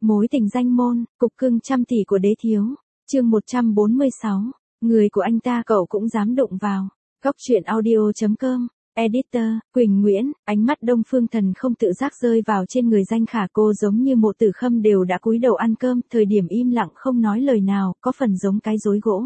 Mối tình danh môn, cục cưng trăm tỷ của đế thiếu. Chương 146. Người của anh ta cậu cũng dám đụng vào. Góc truyện audio.com. Editor, Quỳnh Nguyễn. Ánh mắt Đông Phương Thần không tự giác rơi vào trên người Danh Khả. Cô giống như Mộ Tử Khâm đều đã cúi đầu ăn cơm, thời điểm im lặng không nói lời nào, có phần giống cái rối gỗ.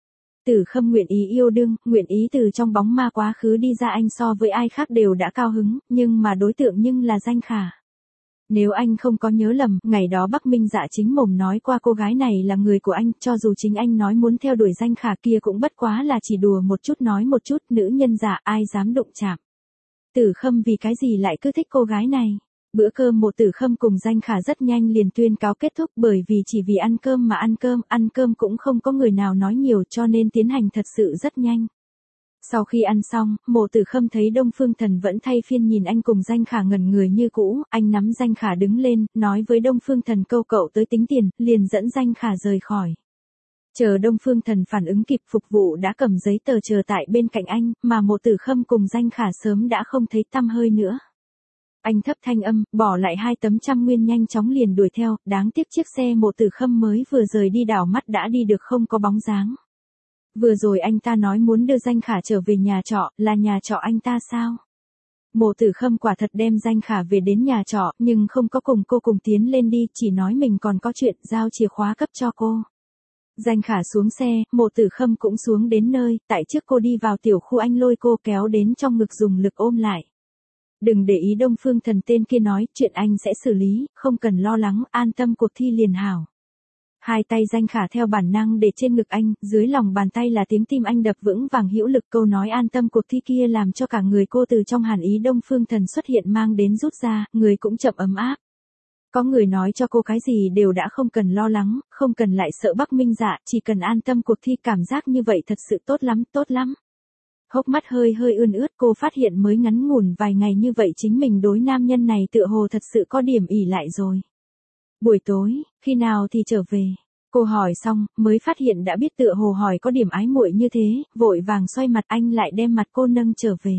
Tử Khâm nguyện ý yêu đương, nguyện ý từ trong bóng ma quá khứ đi ra, anh so với ai khác đều đã cao hứng, nhưng mà đối tượng là Danh Khả. Nếu anh không có nhớ lầm, ngày đó Bắc Minh Dạ chính mồm nói qua cô gái này là người của anh, cho dù chính anh nói muốn theo đuổi Danh Khả kia cũng bất quá là chỉ đùa một chút nói một chút, nữ nhân dạ ai dám đụng chạm. Tử Khâm vì cái gì lại cứ thích cô gái này? Bữa cơm Mộ Tử Khâm cùng Danh Khả rất nhanh liền tuyên cáo kết thúc, bởi vì chỉ vì ăn cơm mà ăn cơm cũng không có người nào nói nhiều cho nên tiến hành thật sự rất nhanh. Sau khi ăn xong, Mộ Tử Khâm thấy Đông Phương Thần vẫn thay phiên nhìn anh cùng Danh Khả ngẩn người như cũ, anh nắm Danh Khả đứng lên, nói với Đông Phương Thần câu cậu tới tính tiền, liền dẫn Danh Khả rời khỏi. Chờ Đông Phương Thần phản ứng kịp, phục vụ đã cầm giấy tờ chờ tại bên cạnh anh, mà Mộ Tử Khâm cùng Danh Khả sớm đã không thấy tăm hơi nữa. Anh thấp thanh âm, bỏ lại 2 tấm trăm nguyên nhanh chóng liền đuổi theo, đáng tiếc chiếc xe Mộ Tử Khâm mới vừa rời đi đảo mắt đã đi được không có bóng dáng. Vừa rồi anh ta nói muốn đưa Danh Khả trở về nhà trọ, là nhà trọ anh ta sao? Mộ Tử Khâm quả thật đem Danh Khả về đến nhà trọ, nhưng không có cùng cô cùng tiến lên đi, chỉ nói mình còn có chuyện, giao chìa khóa cấp cho cô. Danh Khả xuống xe, Mộ Tử Khâm cũng xuống đến nơi, tại trước cô đi vào tiểu khu anh lôi cô kéo đến trong ngực dùng lực ôm lại. Đừng để ý Đông Phương Thần tên kia nói, chuyện anh sẽ xử lý, không cần lo lắng, an tâm cuộc thi liền hảo. Hai tay Danh Khả theo bản năng để trên ngực anh, dưới lòng bàn tay là tiếng tim anh đập vững vàng hữu lực, câu nói an tâm cuộc thi kia làm cho cả người cô từ trong hàn ý Đông Phương Thần xuất hiện mang đến rút ra, người cũng chậm ấm áp. Có người nói cho cô cái gì đều đã không cần lo lắng, không cần lại sợ Bắc Minh Dạ, chỉ cần an tâm cuộc thi, cảm giác như vậy thật sự tốt lắm. Hốc mắt hơi ươn ướt, cô phát hiện mới ngắn ngủn vài ngày như vậy chính mình đối nam nhân này tựa hồ thật sự có điểm ỷ lại rồi. Buổi tối, khi nào thì trở về? Cô hỏi xong, mới phát hiện đã biết tựa hồ hỏi có điểm ái muội như thế, vội vàng xoay mặt, anh lại đem mặt cô nâng trở về.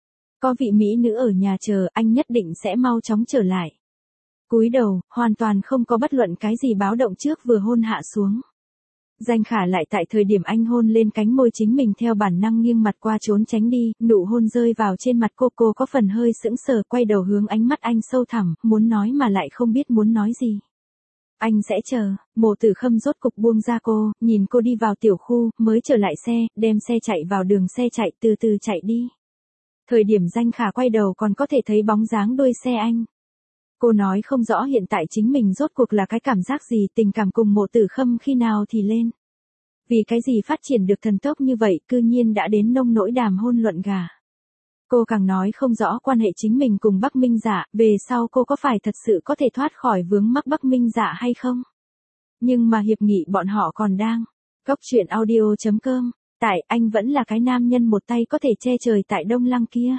Có vị mỹ nữ ở nhà chờ, anh nhất định sẽ mau chóng trở lại. Cúi đầu, hoàn toàn không có bất luận cái gì báo động trước vừa hôn hạ xuống. Danh Khả lại tại thời điểm anh hôn lên cánh môi chính mình theo bản năng nghiêng mặt qua trốn tránh đi, nụ hôn rơi vào trên mặt cô có phần hơi sững sờ, quay đầu hướng ánh mắt anh sâu thẳm, muốn nói mà lại không biết muốn nói gì. Anh sẽ chờ. Mộ Tử Khâm rốt cục buông ra cô, nhìn cô đi vào tiểu khu, mới trở lại xe, đem xe chạy vào đường xe chạy, từ từ chạy đi. Thời điểm Danh Khả quay đầu còn có thể thấy bóng dáng đuôi xe anh. Cô nói không rõ hiện tại chính mình rốt cuộc là cái cảm giác gì, tình cảm cùng Mộ Tử Khâm khi nào thì lên. Vì cái gì phát triển được thần tốc như vậy, cư nhiên đã đến nông nỗi đàm hôn luận gả. Cô càng nói không rõ quan hệ chính mình cùng Bắc Minh Dạ, về sau cô có phải thật sự có thể thoát khỏi vướng mắc Bắc Minh Dạ hay không? Nhưng mà hiệp nghị bọn họ còn đang. Góc truyện audio.com. Tại anh vẫn là cái nam nhân một tay có thể che trời tại Đông Lăng kia.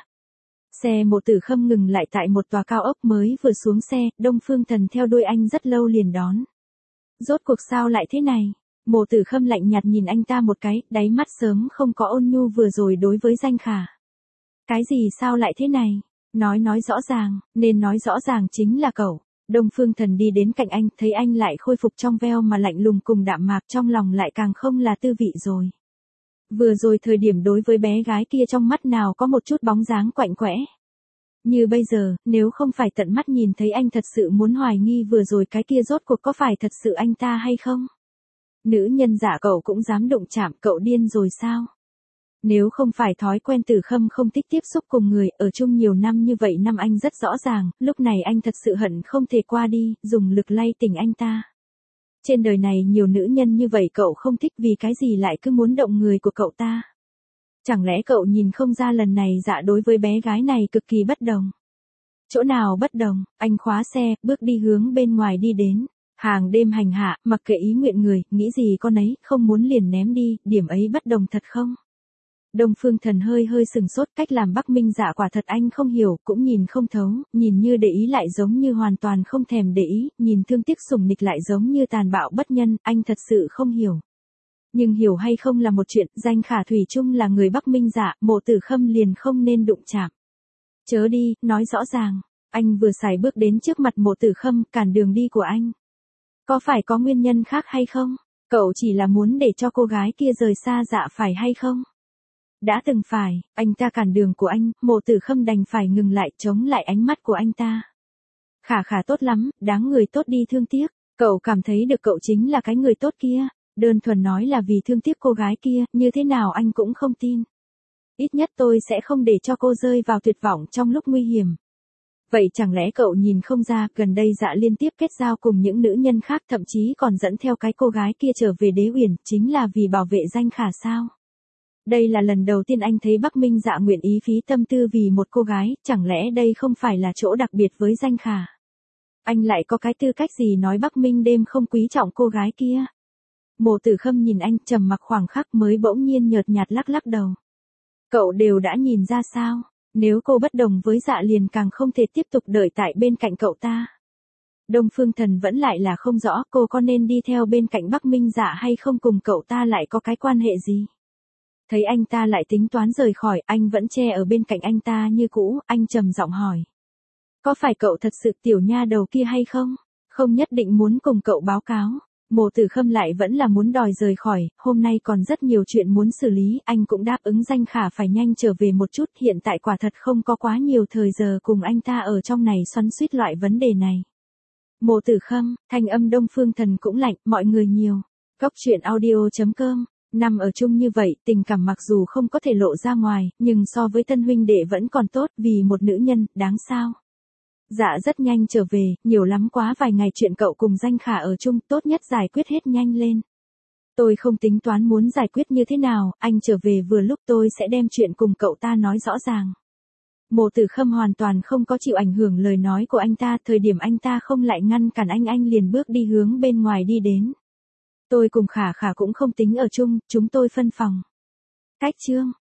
Xe Mộ Tử Khâm ngừng lại tại một tòa cao ốc, mới vừa xuống xe, Đông Phương Thần theo đuôi anh rất lâu liền đón. Rốt cuộc sao lại thế này? Mộ Tử Khâm lạnh nhạt nhìn anh ta một cái, đáy mắt sớm không có ôn nhu vừa rồi đối với Danh Khả. Cái gì sao lại thế này? Nói rõ ràng, nên nói rõ ràng chính là cậu. Đông Phương Thần đi đến cạnh anh, thấy anh lại khôi phục trong veo mà lạnh lùng cùng đạm mạc, trong lòng lại càng không là tư vị rồi. Vừa rồi thời điểm đối với bé gái kia trong mắt nào có một chút bóng dáng quạnh quẽ. Như bây giờ, nếu không phải tận mắt nhìn thấy anh thật sự muốn hoài nghi vừa rồi cái kia rốt cuộc có phải thật sự anh ta hay không? Nữ nhân dạ cậu cũng dám đụng chạm, cậu điên rồi sao? Nếu không phải thói quen Tử Khâm không thích tiếp xúc cùng người, ở chung nhiều năm như vậy năm anh rất rõ ràng, lúc này anh thật sự hận không thể qua đi, dùng lực lay tỉnh anh ta. Trên đời này nhiều nữ nhân như vậy cậu không thích, vì cái gì lại cứ muốn động người của cậu ta? Chẳng lẽ cậu nhìn không ra lần này dạ đối với bé gái này cực kỳ bất đồng? Chỗ nào bất đồng? Anh khóa xe, bước đi hướng bên ngoài đi đến. Hàng đêm hành hạ, mặc kệ ý nguyện người, nghĩ gì con ấy, không muốn liền ném đi, điểm ấy bất đồng thật không? Đông Phương Thần hơi sừng sốt, cách làm Bắc Minh Dạ quả thật anh không hiểu, cũng nhìn không thấu, nhìn như để ý lại giống như hoàn toàn không thèm để ý, nhìn thương tiếc sủng nịch lại giống như tàn bạo bất nhân, anh thật sự không hiểu. Nhưng hiểu hay không là một chuyện, Danh Khả thủy chung là người Bắc Minh Dạ, Mộ Tử Khâm liền không nên đụng chạm. Chớ đi, nói rõ ràng. Anh vừa xài bước đến trước mặt Mộ Tử Khâm, cản đường đi của anh. Có phải có nguyên nhân khác hay không? Cậu chỉ là muốn để cho cô gái kia rời xa Dạ phải hay không? Đã từng phải, anh ta cản đường của anh, Mộ Tử Khâm đành phải ngừng lại chống lại ánh mắt của anh ta. Khả khả tốt lắm, đáng người tốt đi thương tiếc. Cậu cảm thấy được cậu chính là cái người tốt kia. Đơn thuần nói là vì thương tiếc cô gái kia, như thế nào anh cũng không tin. Ít nhất tôi sẽ không để cho cô rơi vào tuyệt vọng trong lúc nguy hiểm. Vậy chẳng lẽ cậu nhìn không ra, gần đây Dạ liên tiếp kết giao cùng những nữ nhân khác, thậm chí còn dẫn theo cái cô gái kia trở về Đế Uyển, chính là vì bảo vệ danh khả sao? Đây là lần đầu tiên anh thấy Bắc Minh Dạ nguyện ý phí tâm tư vì một cô gái, chẳng lẽ đây không phải là chỗ đặc biệt với danh khả? Anh lại có cái tư cách gì nói Bắc Minh đêm không quý trọng cô gái kia? Mộ Tử Khâm nhìn anh trầm mặc khoảng khắc mới bỗng nhiên nhợt nhạt lắc lắc đầu. Cậu đều đã nhìn ra sao? Nếu cô bất đồng với Dạ liền càng không thể tiếp tục đợi tại bên cạnh cậu ta. Đông Phương Thần vẫn lại là không rõ cô có nên đi theo bên cạnh Bắc Minh Dạ hay không, cùng cậu ta lại có cái quan hệ gì. Thấy anh ta lại tính toán rời khỏi, anh vẫn che ở bên cạnh anh ta như cũ, anh trầm giọng hỏi. Có phải cậu thật sự tiểu nha đầu kia hay không? Không nhất định muốn cùng cậu báo cáo. Mộ Tử Khâm lại vẫn là muốn đòi rời khỏi, hôm nay còn rất nhiều chuyện muốn xử lý, anh cũng đáp ứng danh khả phải nhanh trở về một chút, hiện tại quả thật không có quá nhiều thời giờ cùng anh ta ở trong này xoắn xuýt loại vấn đề này. Mộ Tử Khâm, thanh âm Đông Phương Thần cũng lạnh, mọi người nhiều. Góc truyện audio.com, nằm ở chung như vậy, tình cảm mặc dù không có thể lộ ra ngoài, nhưng so với thân huynh đệ vẫn còn tốt, vì một nữ nhân, đáng sao. Dạ rất nhanh trở về, nhiều lắm quá vài ngày chuyện cậu cùng danh khả ở chung, tốt nhất giải quyết hết nhanh lên. Tôi không tính toán muốn giải quyết như thế nào, anh trở về vừa lúc tôi sẽ đem chuyện cùng cậu ta nói rõ ràng. Mộ Tử Khâm hoàn toàn không có chịu ảnh hưởng lời nói của anh ta, thời điểm anh ta không lại ngăn cản anh liền bước đi hướng bên ngoài đi đến. Tôi cùng khả khả cũng không tính ở chung, chúng tôi phân phòng. Cách chương.